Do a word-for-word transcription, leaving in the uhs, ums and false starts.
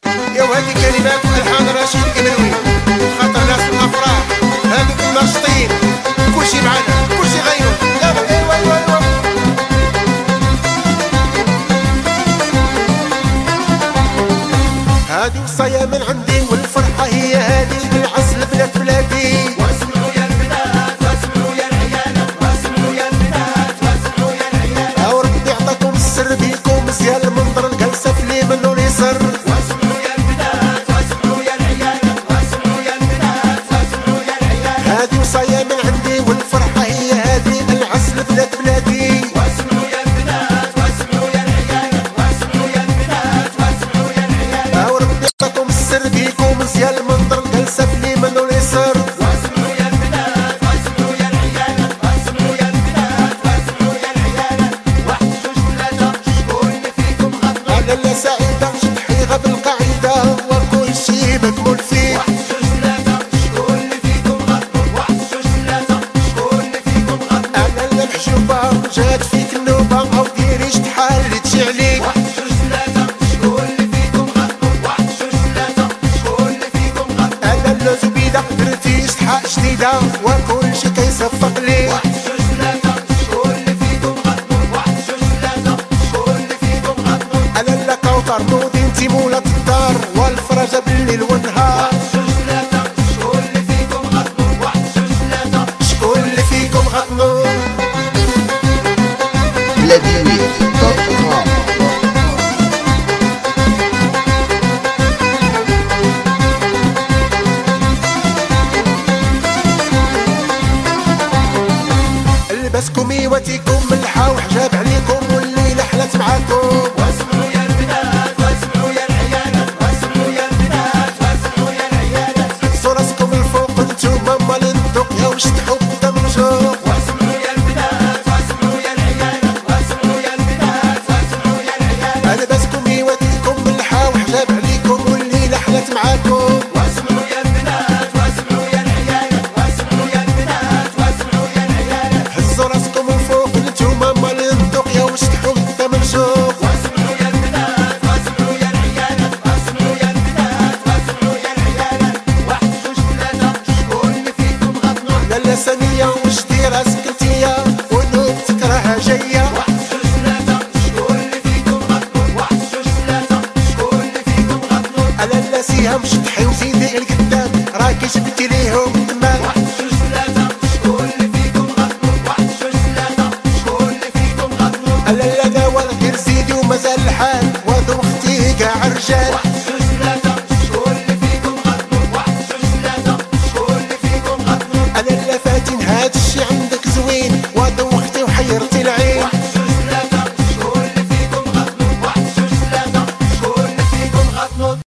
يا وهذه كلمات الحان رشيد الإمروي، خاطر ناس الافراح هذوك الناشطين كلشي معانا كلشي غيرو. يلا ايوا ايوا ايوا هادي وصايا من عندي والفرحة هي هادي بالعسل بنات بلادي. واسمعوا يا البنات واسمعوا يا العيالات واسمعوا يا البنات واسمعوا يا العيالات. او ربي عطاكم السر بيكم مزيان المنظر الجلسة في اليمين واليسر. واسمعوا يا البنات واسمعوا يا العيالات واسمعوا يا البنات واسمعوا يا العيالات. هادي وصايا من عندي والفرحة هي هادي العسل بنات بلادي. واسمعوا يا البنات واسمعوا يا العيالات واسمعوا يا البنات واسمعوا يا العيالات. او ربي عطاكم السر بيكم مزيان المنظر الجلسة في اليمين واليسر. واسمعوا يا البنات واسمعوا يا العيالات واسمعوا يا البنات واسمعوا يا العيالات. واحد جوج ثلاثة شكون اللي فيكم غنوا؟ على لا سعيدة شطحيها بالقاعدة وكل شي مكمول فيه. واحد جوج ثلاثة شكون اللي فيكم غنوا؟ واحد جوج ثلاثة شكون اللي فيكم غنوا؟ على لا محجوبة جات فيك النوبة او ديري شطحال اللي تجي عليك. واحد جوج ثلاثة شكون اللي فيكم غنوا؟ واحد جوج ثلاثة شكون اللي فيكم غنوا؟ على لا زبيدة درتي شطحة جديدة وكل شي كيصفق ليك. واحد جوج ثلاثة شكون اللي فيكم غنوا؟ واحد جوج ثلاثة شكون اللي فيكم غنوا؟ على لا كوثر نوضي انتي مولات الدار والفرجة بالليل والنهار. واحد جوج ثلاثة شكون اللي فيكم غنوا؟ واحد جوج ثلاثة شكون اللي فيكم غنوا؟ بلاديني دوت كوم. لباسكم ايواتيكم ملحة وحجاب عليكم والليلة حلات معاكم. واسمعوا يا البنات واسمعوا يا العيالات واسمعوا يا البنات واسمعوا يا العيالات. هزوا راسكم الفوق انتوما مال الذوق يا واش تحب قدام الجوق. واسمعوا يا البنات واسمعوا يا العيالات واسمعوا يا البنات واسمعوا يا العيالات. لباسكم ايواتيكم ملحة وحجاب عليكم والليلة حلات معاكم. واسمعوا يا البنات واسمعوا يا العيالات واسمعوا يا البنات واسمعوا يا العيالات. هزوا راسكم الفوق انتوما مال الذوق يا واش تحب قدام الجوق. واسمعوا يا البنات واسمعوا يا العيالات واسمعوا يا البنات واسمعوا يا العيالات. واحد جوج ثلاثة شكون اللي فيكم غنوا؟ لالا سامية واش دي راسك انتيا ونوبتك راها جاية. واحد جوج ثلاثة شكون اللي فيكم غنوا؟ واحد جوج ثلاثة شكون اللي فيكم غنوا؟ على لا سيها مشطحي وزيدي القدام راكي جبتي ليهم الدماغ. واحد جوج ثلاثة شكون اللي فيكم غنوا؟ واحد جوج ثلاثة شكون اللي فيكم غنوا؟ على لا داوى غير زيدي ومازال الحال وهذو اختي كاع رجال. واحد جوج ثلاثة شكون اللي فيكم غنوا؟ واحد جوج ثلاثة شكون اللي فيكم غنوا؟ على لا فاتن هاد الشي عندنا